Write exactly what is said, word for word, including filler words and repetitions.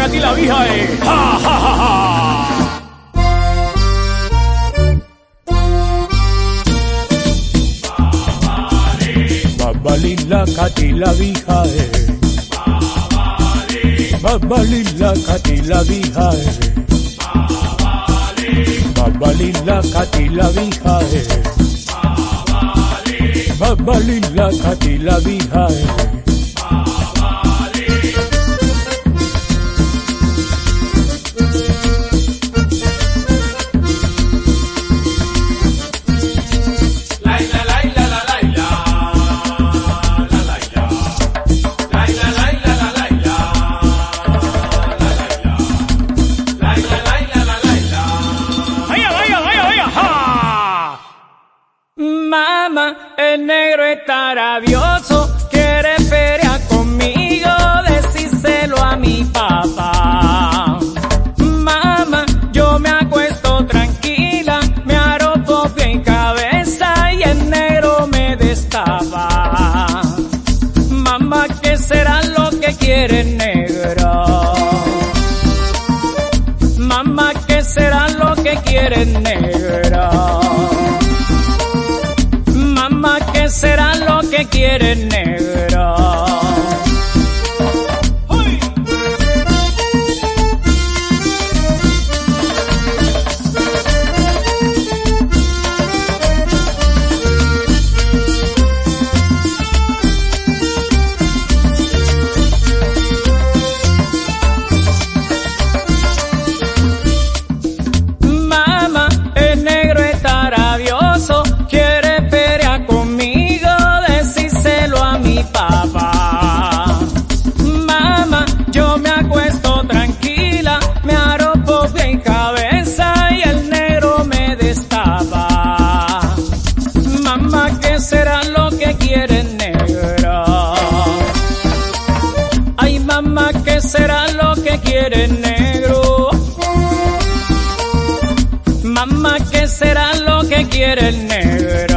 Cati la vieja, eh. ¡Ja, ja, ja, ja! Babalín la Cati la vieja, eh. Babalín la Cati la vieja, eh. Babalín la Cati la vieja, eh. Babalín la Cati la vieja, eh. Mamá, el negro está rabioso, quiere feria conmigo, decíselo a mi papá. Mamá, yo me acuesto tranquila, me arropo en cabeza y el negro me destapa. Mamá, ¿qué será lo que quiere el negro? Mamá, ¿qué será lo que quiere el negro? Mamá, ¿qué será lo que quiere el negro? ¡Uy! Mamá, el negro está rabioso, quiere feria conmigo, decíselo a mi papá. Mamá, yo me acuesto tranquila, me arropo en cabeza y el negro me destapa. Mamá, ¿qué será lo que quiere el negro? Ay, mamá, ¿qué será lo que quiere el negro? Mamá, ¿qué será lo que quiere el negro?